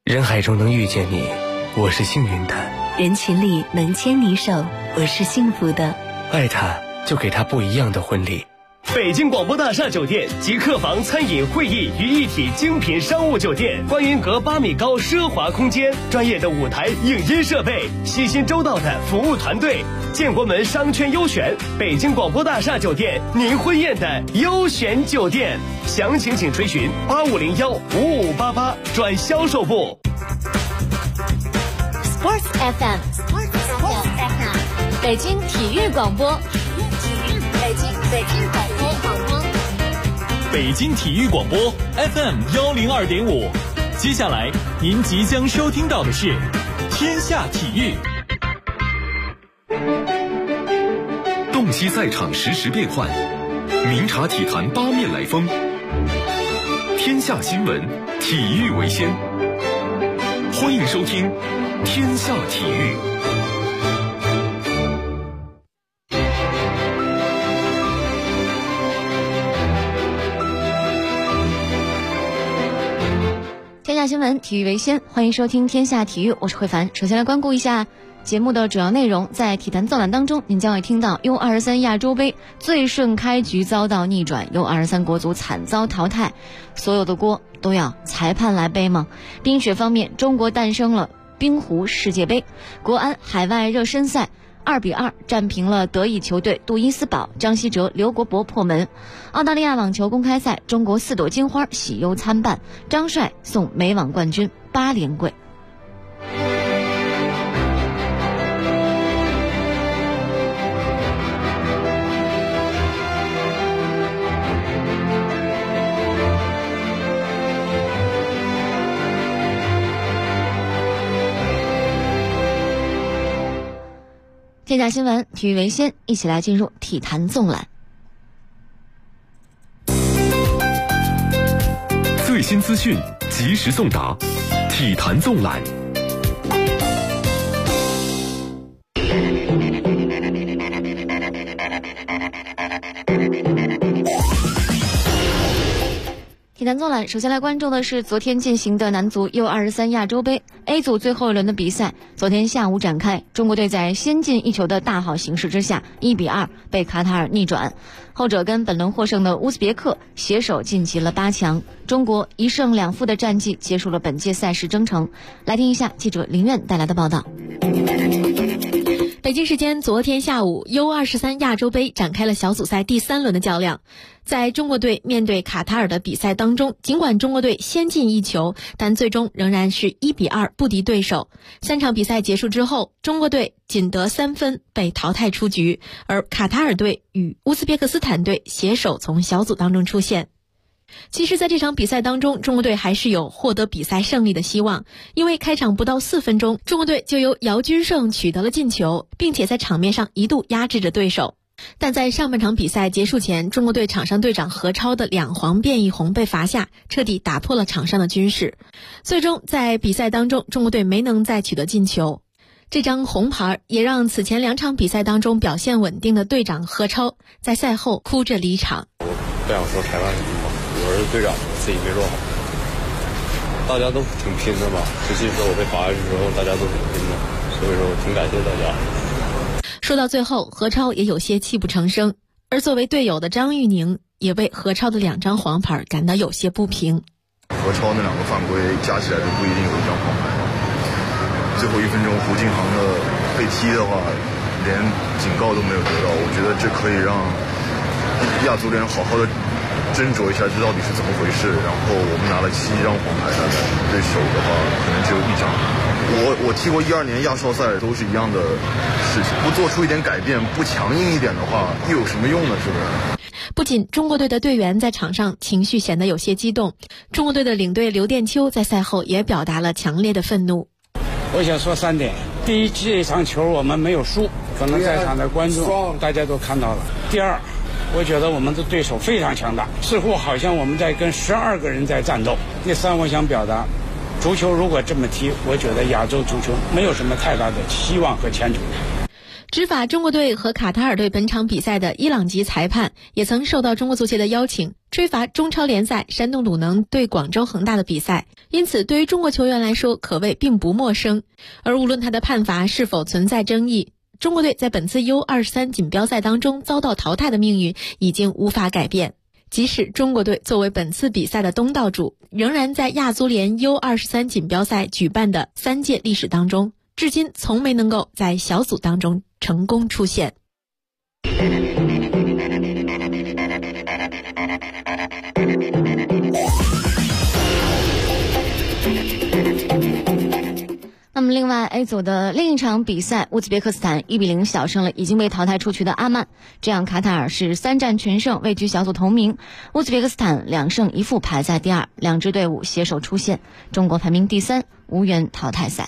人海中能遇见你，我是幸运的； 人群里能牵你手，我是幸福的。 爱他，就给他不一样的婚礼。 北京广播大厦酒店集客房、餐饮、会议于一体精品商务酒店，观云阁8米高奢华空间，专业的舞台影音设备，细心周到的服务团队，建国门商圈优选，北京广播大厦酒店，您婚宴的优选酒店。详情请垂询85015588转销售部。 Sports FM， 北京体育广播， 北京体育广播 FM102.5。接下来您即将收听到的是天下体育。 洞悉赛场实时变幻，明察体坛八面来风。天下新闻，体育为先。欢迎收听天下体育。 天下新闻，体育为先，欢迎收听天下体育，我是慧凡。首先来关顾一下节目的主要内容。在体坛纵览当中，您将会听到 U23 亚洲杯最顺开局遭到逆转， U23 国足惨遭淘汰，所有的锅都要裁判来背吗？冰雪方面，中国诞生了冰壶世界杯，国安海外热身赛2-2战平了德乙球队杜伊斯堡，张稀哲、刘国博破门。澳大利亚网球公开赛，中国4朵金花喜忧参半，张帅送美网冠军8连冠。天下新闻，体育为先，一起来进入体坛纵览。 最新资讯，及时送达，体坛纵览。 体坛纵览，首先来关注的是昨天进行的男足 U23 亚洲杯 A 组最后一轮的比赛，昨天下午展开。中国队在先进一球的大好形势之下，1-2被卡塔尔逆转，后者跟本轮获胜的乌兹别克携手晋级了8强。中国1胜2负的战绩结束了本届赛事征程。来听一下记者林苑带来的报道。 北京时间昨天下午 U23 亚洲杯展开了小组赛第3轮的较量。在中国队面对卡塔尔的比赛当中，尽管中国队先进一球，但最终仍然是1-2不敌对手。3场比赛结束之后，中国队仅得3分被淘汰出局，而卡塔尔队与乌兹别克斯坦队携手从小组当中出线。其实在这场比赛当中，中国队还是有获得比赛胜利的希望，因为开场不到4分钟，中国队就由姚军胜取得了进球，并且在场面上一度压制着对手。但在上半场比赛结束前，中国队场上队长何超的2黄变1红被罚下，彻底打破了场上的均势。最终在比赛当中，中国队没能再取得进球，这张红牌也让此前2场比赛当中表现稳定的队长何超在赛后哭着离场。 我不想说裁判什么，我是队长，自己没做好。大家都挺拼的吧，尤其是我被罚下去之后，大家都挺拼的，所以说我挺感谢大家。 说到最后，何超也有些泣不成声，而作为队友的张玉宁也为何超的2张黄牌感到有些不平。 何超那2个犯规加起来都不一定有1张黄牌。最后1分钟胡金航的被踢的话，连警告都没有得到，我觉得这可以让亚足联好好的斟酌一下这到底是怎么回事。然后我们拿了7张黄牌，大概对手的话可能只有1张。我踢过12年亚少赛，都是一样的事情，不做出一点改变，不强硬一点的话，又有什么用呢？是不是？ 不仅中国队的队员在场上情绪显得有些激动，中国队的领队刘殿秋在赛后也表达了强烈的愤怒。 我想说3点：第一，这场球我们没有输，可能在场的观众大家都看到了；第二，我觉得我们的对手非常强大，似乎好像我们在跟12个人在战斗。第3，我想表达，足球如果这么踢，我觉得亚洲足球没有什么太大的希望和前途。 执法中国队和卡塔尔队本场比赛的伊朗籍裁判也曾受到中国足协的邀请， 吹罚中超联赛山东鲁能对广州恒大的比赛，因此对于中国球员来说可谓并不陌生。而无论他的判罚是否存在争议，中国队在本次 U23 锦标赛当中遭到淘汰的命运已经无法改变。即使中国队作为本次比赛的东道主，仍然在亚足联 U23 锦标赛举办的3届历史当中，至今从没能够在小组当中成功出现。 那么另外 A 组的另一场比赛，乌兹别克斯坦1-0小胜了已经被淘汰出局的阿曼，这样卡塔尔是3战全胜，位居小组头名。乌兹别克斯坦2胜1负排在第2，两支队伍携手出线，中国排名第3，无缘淘汰赛。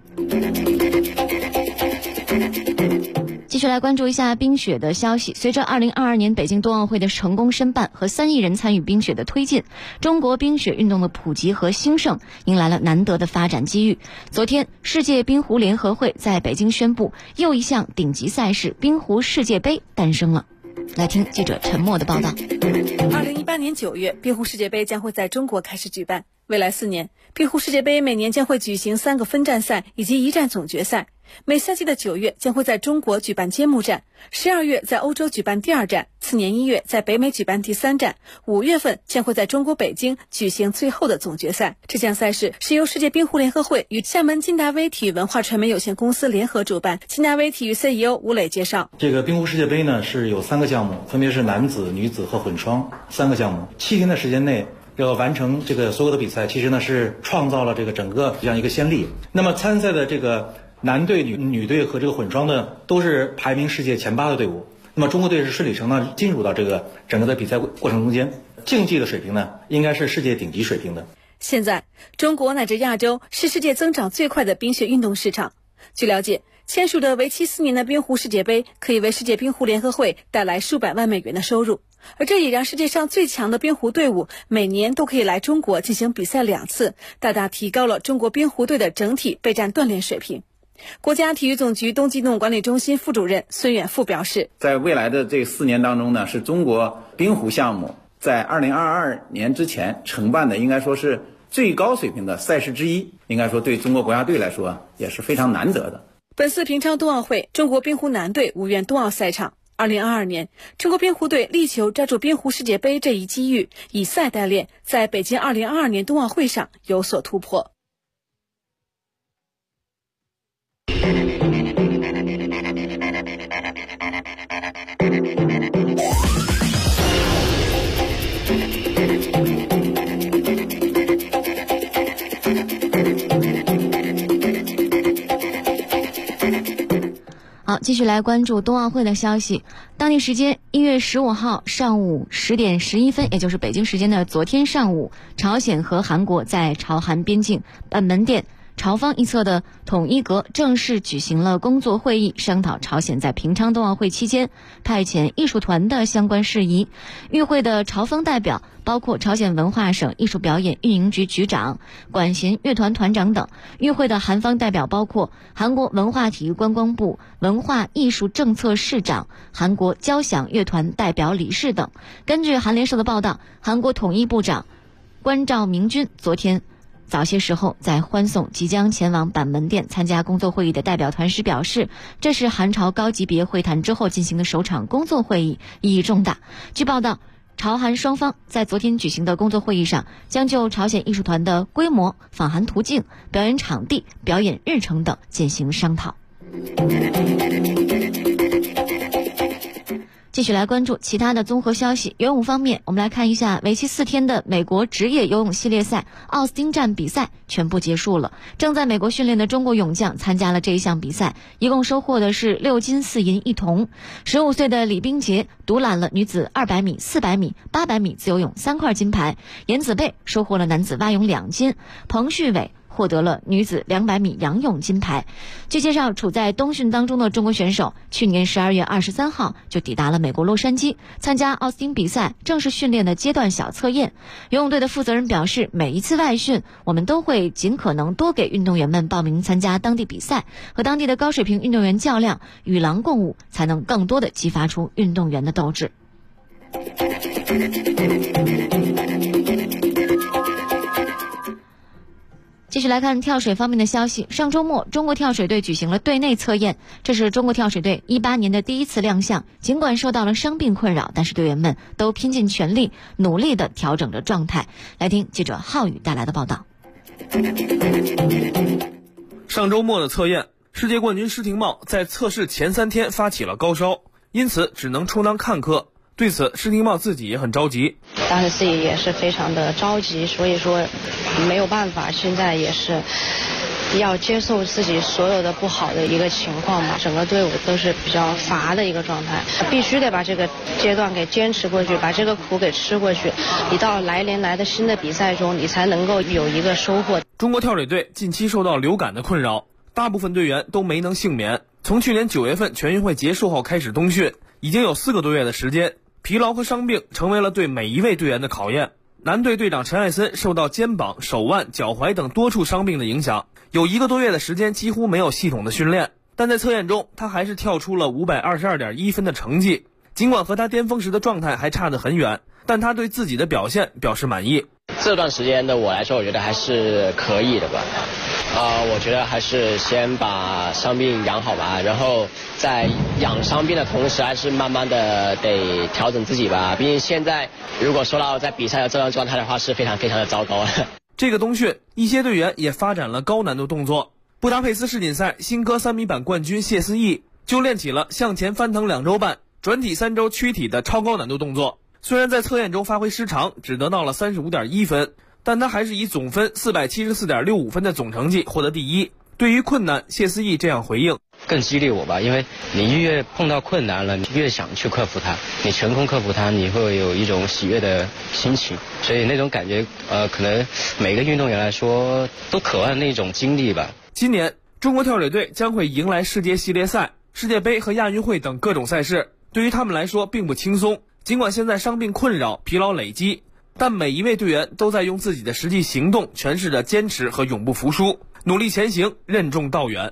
继续来关注一下冰雪的消息。随着2022年北京冬奥会的成功申办和3亿人参与冰雪的推进，中国冰雪运动的普及和兴盛迎来了难得的发展机遇。昨天，世界冰壶联合会在北京宣布，又一项顶级赛事冰壶世界杯诞生了。来听记者陈默的报道。 2018年9月，冰壶世界杯将会在中国开始举办。未来4年，冰壶世界杯每年将会举行3个分站赛以及1站总决赛。每赛季的9月将会在中国举办揭幕战，12月在欧洲举办第2站，次年1月在北美举办第3站，5月份将会在中国北京举行最后的总决赛。这项赛事是由世界冰壶联合会与厦门金达威体育文化传媒有限公司联合主办。金达威体育 CEO 吴磊介绍， 这个冰壶世界杯呢是有3个项目，分别是男子、女子和混双3个项目，7天的时间内要完成这个所有的比赛，其实呢是创造了这个整个这样一个先例。那么参赛的这个男队、女队和这个混双呢，都是排名世界前8的队伍。那么中国队是顺理成章进入到这个整个的比赛过程中间，竞技的水平呢，应该是世界顶级水平的。 现在，中国乃至亚洲是世界增长最快的冰雪运动市场。据了解，签署的为期4年的冰壶世界杯可以为世界冰壶联合会带来数百万美元的收入，而这也让世界上最强的冰壶队伍每年都可以来中国进行比赛2次，大大提高了中国冰壶队的整体备战锻炼水平。国家体育总局冬季运动管理中心副主任孙远富表示， 在未来的这4年当中呢，是中国冰壶项目在2022年之前承办的应该说是最高水平的赛事之一，应该说对中国国家队来说也是非常难得的。 本次平昌冬奥会，中国冰壶男队无缘冬奥赛场。2022年，中国冰壶队力求抓住冰壶世界杯这一机遇，以赛代练，在北京2022年冬奥会上有所突破。 好，继续来关注冬奥会的消息。当地时间1月15号上午10点11分，也就是北京时间的昨天上午，朝鲜和韩国在朝韩边境板门店朝方一侧的统一阁正式举行了工作会议，商讨朝鲜在平昌冬奥会期间派遣艺术团的相关事宜。与会的朝方代表包括朝鲜文化省艺术表演运营局局长、管弦乐团团长等。与会的韩方代表包括韩国文化体育观光部文化艺术政策市长、韩国交响乐团代表理事等。根据韩联社的报道，韩国统一部长关照明君昨天早些时候在欢送即将前往板门店参加工作会议的代表团时表示，这是韩朝高级别会谈之后进行的首场工作会议，意义重大。据报道，朝韩双方在昨天举行的工作会议上，将就朝鲜艺术团的规模、访韩途径、表演场地、表演日程等进行商讨。继续来关注其他的综合消息。游泳方面，我们来看一下为期4天的美国职业游泳系列赛奥斯汀站比赛全部结束了。正在美国训练的中国泳将参加了这一项比赛，一共收获的是6金4银1铜。15岁的李冰洁独揽了女子200米、400米、800米自由泳3块金牌，颜子贝收获了男子蛙泳2金，彭旭伟获得了女子200米仰泳金牌。据介绍，处在冬训当中的中国选手，去年12月23号就抵达了美国洛杉矶，参加奥斯汀比赛正式训练的阶段小测验。游泳队的负责人表示，每一次外训，我们都会尽可能多给运动员们报名参加当地比赛，和当地的高水平运动员较量，与狼共舞，才能更多的激发出运动员的斗志。 继续来看跳水方面的消息。上周末，中国跳水队举行了队内测验，这是中国跳水队18年的第一次亮相。尽管受到了伤病困扰，但是队员们都拼尽全力，努力地调整着状态。来听记者浩宇带来的报道。 上周末的测验，世界冠军施廷懋在测试前3天发起了高烧，因此只能充当看客。对此，施廷懋自己也很着急。 当时自己也是非常的着急，所以说没有办法，现在也是要接受自己所有的不好的一个情况嘛。整个队伍都是比较乏的一个状态，必须得把这个阶段给坚持过去，把这个苦给吃过去。你到来年来的新的比赛中，你才能够有一个收获。 中国跳水队近期受到流感的困扰，大部分队员都没能幸免。从去年9月份全运会结束后开始冬训，已经有4个多月的时间。疲劳和伤病成为了对每一位队员的考验。男队队长陈艾森受到肩膀、手腕、脚踝等多处伤病的影响，有1个多月的时间几乎没有系统的训练，但在测验中他还是跳出了522.1分的成绩。尽管和他巅峰时的状态还差得很远，但他对自己的表现表示满意。 这段时间的我来说，我觉得还是可以的吧。我觉得还是先把伤病养好吧，然后在养伤病的同时，还是慢慢的得调整自己吧。毕竟现在如果说到在比赛的这段状态的话，是非常非常的糟糕。 这个冬训，一些队员也发展了高难度动作。布达佩斯世锦赛新科3米板冠军谢思义就练起了向前翻腾2周半、转体3周躯体的超高难度动作。虽然在测验中发挥失常，只得到了35.1分。但他还是以总分474.65分的总成绩获得第1。对于困难，谢思义这样回应： 更激励我吧，因为你越碰到困难了，你越想去克服它，你成功克服它，你会有一种喜悦的心情，所以那种感觉可能每个运动员来说都渴望那种经历吧。 今年中国跳水队将会迎来世界系列赛、世界杯和亚运会等各种赛事，对于他们来说并不轻松。尽管现在伤病困扰、疲劳累积，但每一位队员都在用自己的实际行动诠释着坚持和永不服输，努力前行，任重道远。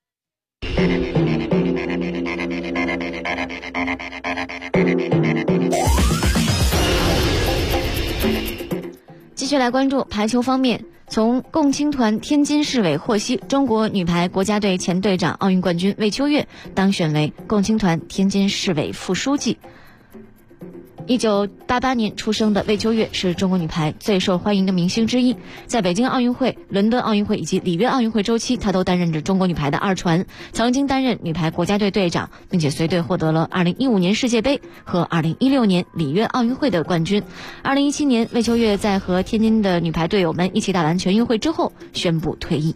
继续来关注排球方面，从共青团天津市委获悉，中国女排国家队前队长、奥运冠军魏秋月当选为共青团天津市委副书记。1988年出生的魏秋月是中国女排最受欢迎的明星之一，在北京奥运会、伦敦奥运会以及里约奥运会周期，她都担任着中国女排的二传，曾经担任女排国家队队长，并且随队获得了2015年世界杯和2016年里约奥运会的冠军。2017年，魏秋月在和天津的女排队友们一起打完全运会之后宣布退役。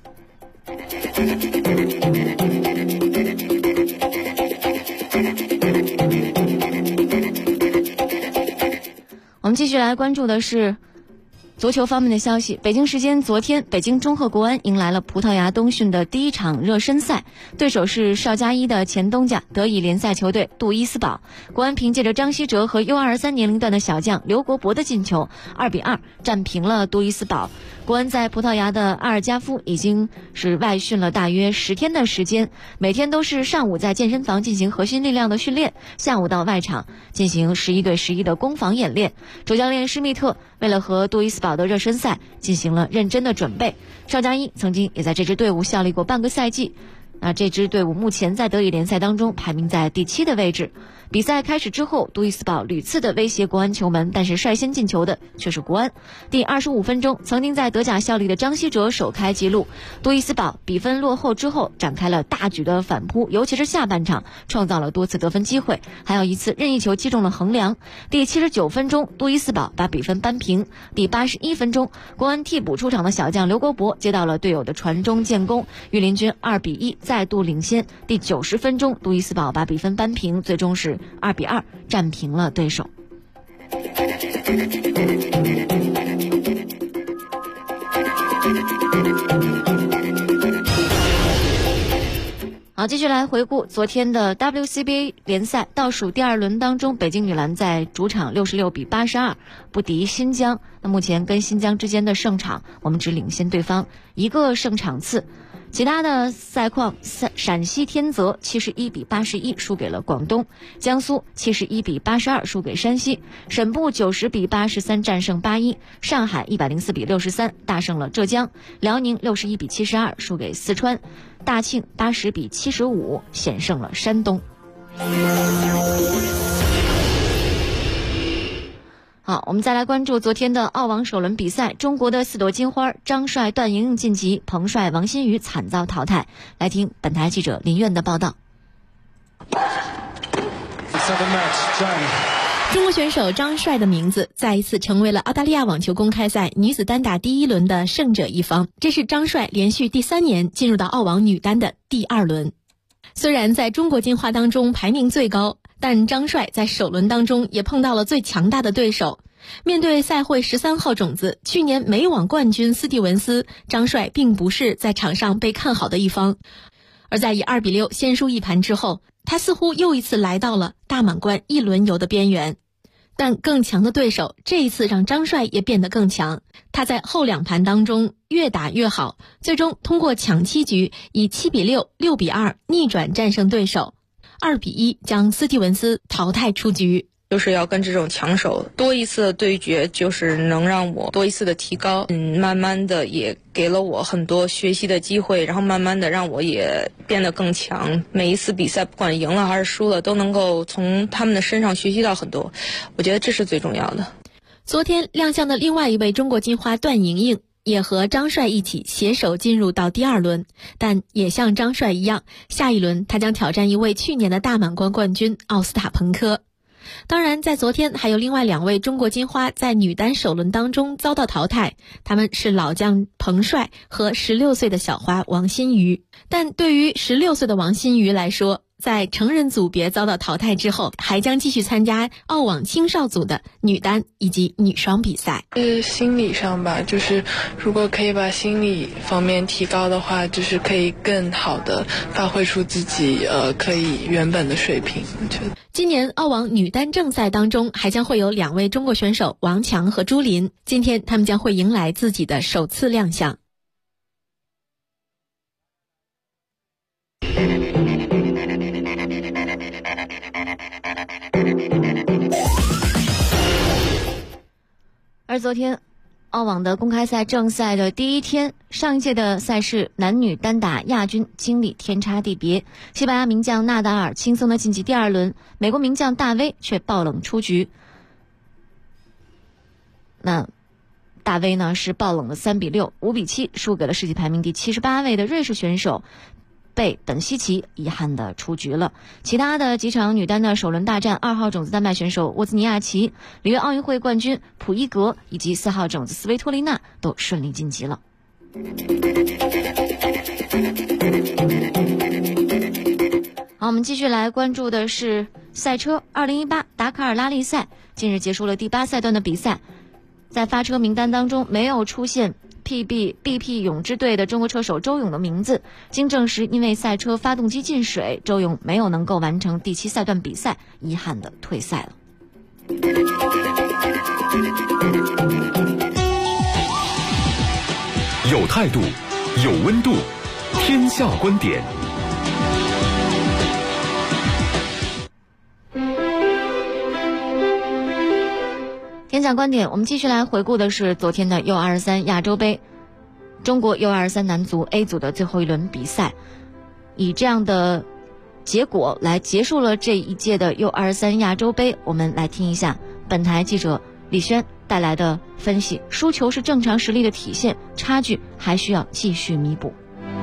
我们继续来关注的是足球方面的消息。北京时间昨天，北京中赫国安迎来了葡萄牙冬训的第1场热身赛，对手是邵佳一的前东家德乙联赛球队杜伊斯堡。国安凭借着张稀哲和 U23 年龄段的小将刘国博的进球，2-2战平了杜伊斯堡。国安在葡萄牙的阿尔加夫已经是外训了大约10天的时间，每天都是上午在健身房进行核心力量的训练，下午到外场进行11对11的攻防演练。主教练施密特为了和杜伊斯堡的热身赛进行了认真的准备。邵佳一曾经也在这支队伍效力过半个赛季，那这支队伍目前在德乙联赛当中排名在第7的位置。比赛开始之后，杜伊斯堡屡次的威胁国安球门，但是率先进球的却是国安。第25分钟，曾经在德甲效力的张稀哲首开纪录，杜伊斯堡比分落后之后展开了大举的反扑，尤其是下半场创造了多次得分机会，还有一次任意球击中了横梁。第79分钟，杜伊斯堡把比分扳平。第81分钟，国安替补出场的小将刘国博接到了队友的传中建功，御林军2-1再度领先。第90分钟，杜伊斯堡把比分扳平，最终是2-2战平了对手。好，继续来回顾昨天的 WCBA 联赛倒数第2轮当中，北京女篮在主场66-82不敌新疆。那目前跟新疆之间的胜场，我们只领先对方1个胜场次。 其他的赛况，陕西天泽71比81输给了广东，江苏71比82输给山西，沈步90比83战胜巴依，上海104比63大胜了浙江，辽宁61比72输给四川，大庆80比75险胜了山东。好，我们再来关注昨天的澳网首轮比赛，中国的4朵金花张帅、段莹莹晋级，彭帅、王欣瑜惨遭淘汰。来听本台记者林苑的报道。 中国选手张帅的名字再一次成为了澳大利亚网球公开赛女子单打第1轮的胜者一方，这是张帅连续第3年进入到澳网女单的第2轮。虽然在中国金花当中排名最高，但张帅在首轮当中也碰到了最强大的对手。面对赛会13号种子、去年美网冠军斯蒂文斯，张帅并不是在场上被看好的一方。而在以2比6先输一盘之后，他似乎又一次来到了大满贯1轮游的边缘。但更强的对手这一次让张帅也变得更强，他在后2盘当中越打越好，最终通过抢7局以7比6、6比2逆转战胜对手，2比1将斯蒂文斯淘汰出局。 就是要跟这种强手多一次的对决，就是能让我多一次的提高，慢慢的也给了我很多学习的机会，然后慢慢的让我也变得更强。每一次比赛不管赢了还是输了，都能够从他们的身上学习到很多，我觉得这是最重要的。 昨天亮相的另外一位中国金花段莹莹也和张帅一起携手进入到第2轮，但也像张帅一样，下一轮他将挑战一位去年的大满贯冠军奥斯塔彭科。当然，在昨天还有另外2位中国金花在女单首轮当中遭到淘汰，他们是老将彭帅和16岁的小花王欣瑜。但对于16岁的王欣瑜来说，在成人组别遭到淘汰之后，还将继续参加澳网青少组的女单以及女双比赛。 心理上吧，就是如果可以把心理方面提高的话，就是可以更好的发挥出自己可以原本的水平。我觉得今年澳网女单正赛当中还将会有2位中国选手王强和朱琳，今天他们将会迎来自己的首次亮相。 而昨天澳网的公开赛正赛的第1天，上一届的赛事男女单打亚军经历天差地别，西班牙名将纳达尔轻松的晋级第2轮，美国名将大威却爆冷出局。那大威呢是爆冷的3比6、5比7输给了世界排名第78位的瑞士选手贝本希奇，遗憾的出局了。其他的几场女单的首轮大战，2号种子丹麦选手沃兹尼亚奇、里约奥运会冠军普伊格以及4号种子斯维托利娜都顺利晋级了。好，我们继续来关注的是赛车2018达喀尔拉力赛，近日结束了第8赛段的比赛，在发车名单当中没有出现BP 泳之队的中国车手周勇的名字，经证实因为赛车发动机进水，周勇没有能够完成第7赛段比赛，遗憾的退赛了。 有态度，有温度，天下观点。 天下观点，我们继续来回顾的是昨天的 U23 亚洲杯，中国 U23 男足 A 组的最后一轮比赛，以这样的结果来结束了这一届的 U23 亚洲杯。我们来听一下本台记者李轩带来的分析，输球是正常实力的体现，差距还需要继续弥补。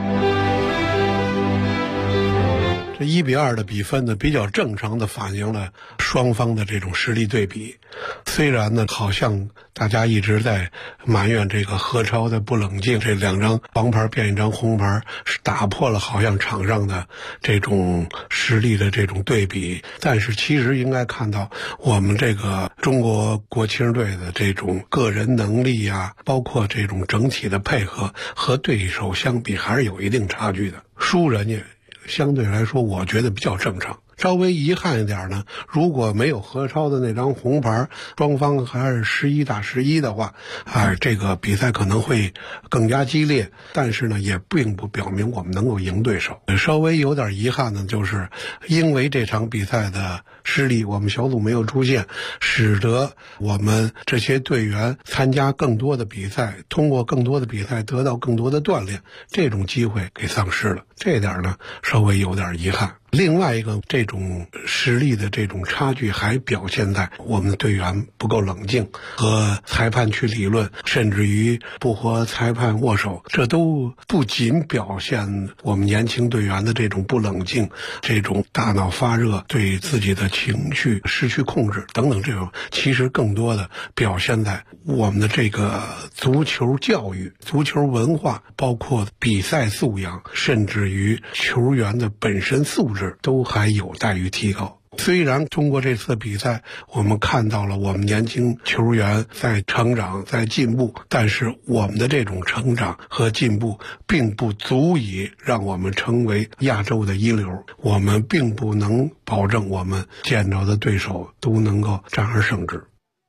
这1比2的比分呢，比较正常的反映了双方的这种实力对比。虽然呢，好像大家一直在埋怨这个何超的不冷静，这2张黄牌变1张红牌，是打破了好像场上的这种实力的这种对比。但是其实应该看到，我们这个中国国青队的这种个人能力啊，包括这种整体的配合和对手相比，还是有一定差距的。输人家相对来说我觉得比较正常， 稍微遗憾一点呢，如果没有何超的那张红牌，双方还是11-11的话，这个比赛可能会更加激烈，但是呢，也并不表明我们能够赢对手。稍微有点遗憾呢，就是因为这场比赛的失利，我们小组没有出现，使得我们这些队员参加更多的比赛，通过更多的比赛得到更多的锻炼，这种机会给丧失了，这点呢稍微有点遗憾。另外一个，这种实力的这种差距还表现在我们的队员不够冷静，和裁判去理论，甚至于不和裁判握手，这都不仅表现我们年轻队员的这种不冷静，这种大脑发热，对自己的情绪失去控制等等，这种其实更多的表现在我们的这个足球教育、足球文化，包括比赛素养，甚至于球员的本身素质都还有待于提高。虽然通过这次比赛我们看到了我们年轻球员在成长在进步，但是我们的这种成长和进步并不足以让我们成为亚洲的一流，我们并不能保证我们见着的对手都能够战而胜之。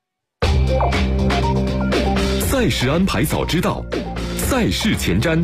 赛事安排早知道，赛事前瞻。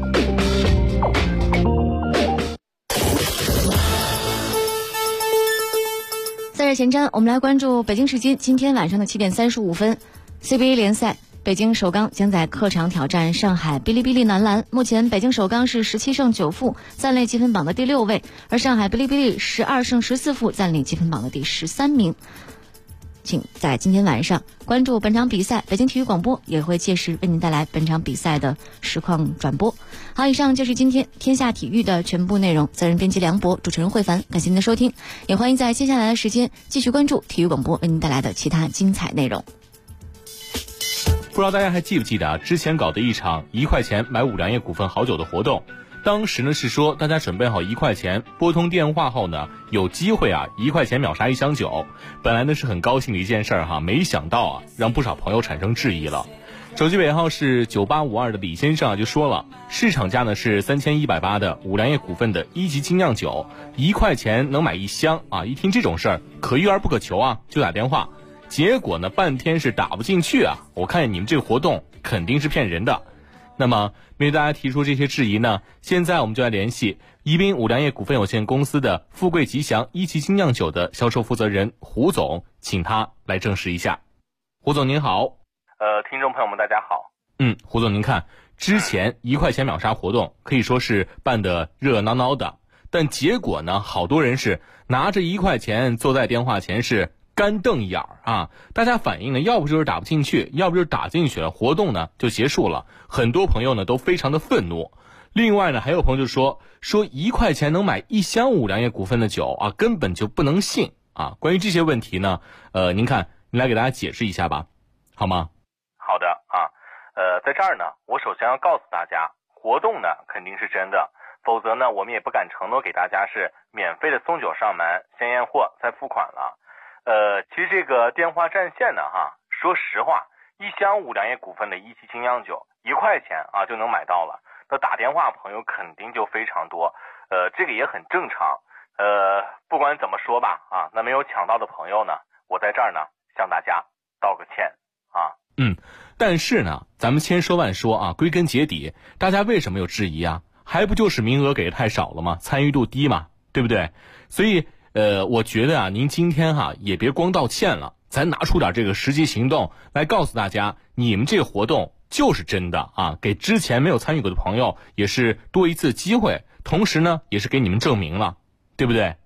赛事前瞻，我们来关注北京时间今天晚上的7点35分 CBA 联赛，北京首钢将在客场挑战上海哔哩哔哩男篮。目前北京首钢是17胜9负，暂列积分榜的第6位，而上海哔哩哔哩12胜14负，暂列积分榜的第13名。请在今天晚上关注本场比赛，北京体育广播也会届时为您带来本场比赛的实况转播。好，以上就是今天天下体育的全部内容。责任编辑梁博，主持人慧凡，感谢您的收听，也欢迎在接下来的时间继续关注体育广播为您带来的其他精彩内容。 不知道大家还记不记得之前搞的一场1块钱买五粮液股份好酒的活动，当时呢是说大家准备好1块钱，拨通电话后呢有机会1块钱秒杀1箱酒。本来呢是很高兴的一件事没想到让不少朋友产生质疑了。手机尾号是9852的李先生就说了，市场价呢是3180的五粮液股份的1级精酿酒，1块钱能买1箱一听这种事儿可遇而不可求就打电话，结果呢半天是打不进去我看你们这个活动肯定是骗人的。那么面对大家提出这些质疑呢，现在我们就来联系宜宾五粮液股份有限公司的富贵吉祥1级精酿酒的销售负责人胡总，请他来证实一下。胡总您好。 听众朋友们大家好。 胡总您看，之前1块钱秒杀活动可以说是办得热热闹闹的，但结果呢好多人是拿着1块钱坐在电话前是干瞪眼大家反映呢要不就是打不进去，要不就是打进去了，活动呢就结束了。很多朋友呢都非常的愤怒。另外呢还有朋友就说1块钱能买1箱五粮液股份的酒根本就不能信关于这些问题呢您看您来给大家解释一下吧，好吗？ 好的在这儿呢我首先要告诉大家，活动呢肯定是真的，否则呢我们也不敢承诺给大家是免费的送酒上门，先验货再付款了。其实这个电话占线呢说实话，1箱五粮液股份的1级精酿酒1块钱就能买到了，那打电话朋友肯定就非常多，这个也很正常。不管怎么说吧那没有抢到的朋友呢，我在这儿呢向大家道个歉但是呢咱们千说万说归根结底大家为什么有质疑还不就是名额给的太少了吗？参与度低嘛，对不对？所以我觉得您今天也别光道歉了，咱拿出点这个实际行动来告诉大家，你们这个活动就是真的给之前没有参与过的朋友也是多一次机会，同时呢也是给你们证明了，对不对？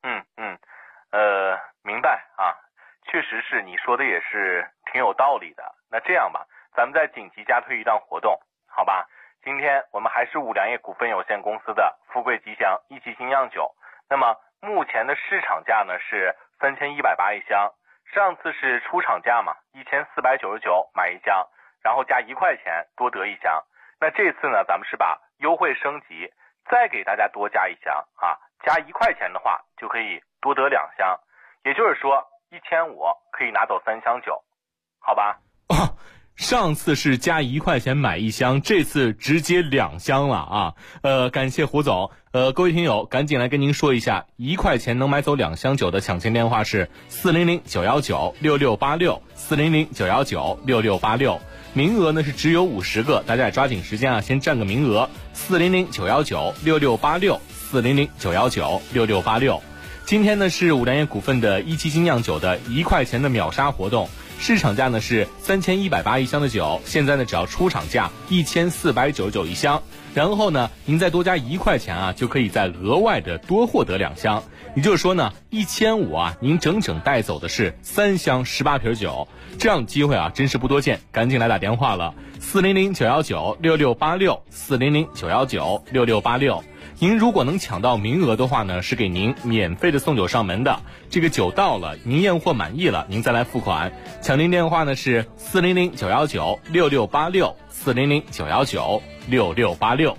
明白确实是你说的也是挺有道理的。那这样吧，咱们再紧急加推一档活动，好吧？今天我们还是五粮液股份有限公司的富贵吉祥1级精酿酒，那么目前的市场价呢是3180一箱，上次是出厂价嘛，1499买1箱，然后加1块钱多得1箱。那这次呢咱们是把优惠升级，再给大家多加1箱加1块钱的话就可以多得2箱，也就是说1500可以拿走3箱酒，好吧？ 上次是加1块钱买1箱，这次直接2箱了啊！感谢胡总。各位听友，赶紧来跟您说一下，1块钱能买走2箱酒的抢钱电话是400-919-6686，400-919-6686。名额呢是只有50个，大家也抓紧时间啊，先占个名额。400-919-6686，400-919-6686。今天呢是五粮液股份的一期精酿酒的1块钱的秒杀活动。市场价呢是3180一箱的酒，现在呢只要出厂价1499一箱，然后呢您再多加1块钱啊，就可以再额外的多获得2箱，也就是说呢1500啊，您整整带走的是3箱18瓶酒，这样的机会啊真是不多见，赶紧来打电话了，400-919-6686，400-919-6686。您如果能抢到名额的话呢，是给您免费的送酒上门的。这个酒到了，您验货满意了，您再来付款。抢订电话呢是400-919-6686，400-919-6686。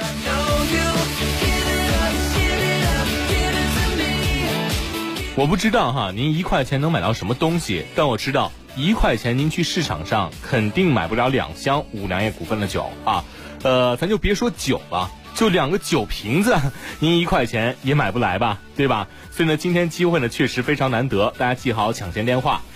我不知道哈，您1块钱能买到什么东西，但我知道1块钱您去市场上肯定买不了2箱五粮液股份的酒啊。咱就别说酒了，就2个酒瓶子，您1块钱也买不来吧，对吧？所以呢，今天机会呢确实非常难得，大家记好抢钱电话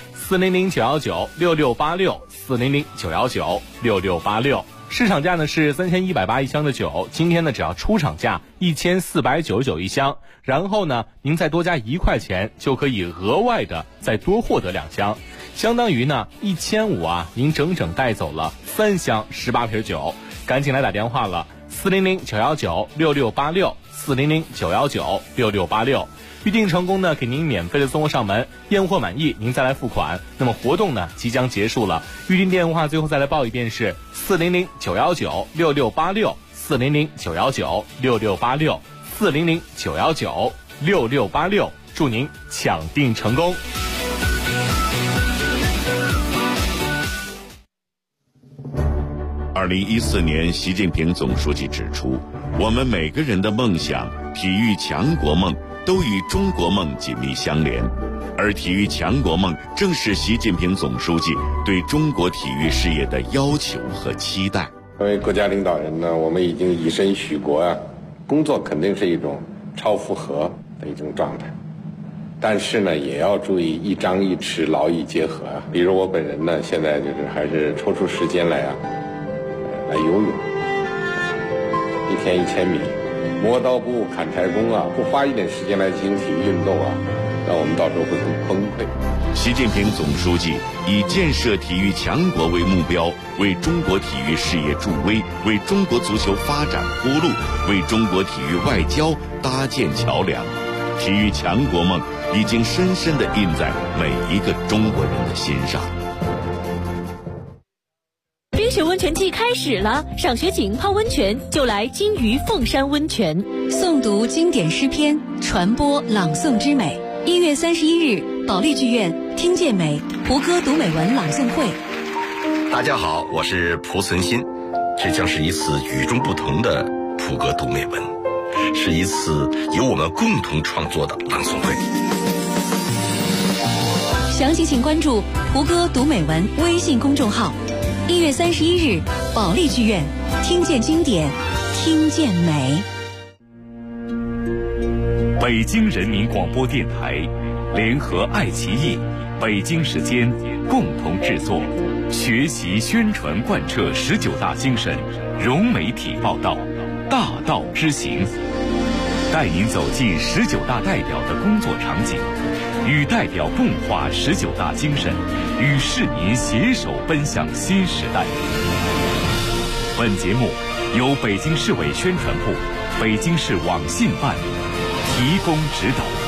：400-919-6686，400-919-6686。市场价呢是3180一箱的酒，今天呢只要出厂价1499一箱，然后呢您再多加1块钱，就可以额外的再多获得2箱，相当于呢1500啊，您整整带走了3箱18瓶酒，赶紧来打电话了。400-919-6686，400-919-6686。预定成功呢，给您免费的送货上门，验货满意您再来付款。那么活动呢即将结束了，预定电话最后再来报一遍是400-919-6686，400-919-6686，400-919-6686，祝您抢订成功。 2014年，习近平总书记指出，我们每个人的梦想、体育强国梦都与中国梦紧密相连，而体育强国梦正是习近平总书记对中国体育事业的要求和期待。 作为国家领导人呢，我们已经以身许国啊，工作肯定是一种超负荷的一种状态，但是呢，也要注意一张一弛，劳逸结合啊。比如我本人呢，现在就是还是抽出时间来游泳，1天1000米，磨刀不误砍柴工啊，不花一点时间来进行体育运动啊，那我们到时候会很崩溃。 习近平总书记以建设体育强国为目标，为中国体育事业助威，为中国足球发展铺路，为中国体育外交搭建桥梁。体育强国梦已经深深地印在每一个中国人的心上。 冰雪温泉季开始了，赏雪景泡温泉就来金鱼凤山温泉， 诵读经典诗篇，传播朗诵之美。1月31日，保利剧院听见美胡歌读美文朗诵会。 大家好，我是蒲存昕，这将是一次与众不同的胡歌读美文，是一次由我们共同创作的朗诵会。 详情请关注胡歌读美文微信公众号。1月31日，保利剧院听见经典，听见美。 北京人民广播电台联合爱奇艺、北京时间共同制作，学习宣传贯彻19大精神，融媒体报道，大道之行，带您走进19大代表的工作场景，与代表共话19大精神，与市民携手奔向新时代。本节目由北京市委宣传部、北京市网信办提供指导。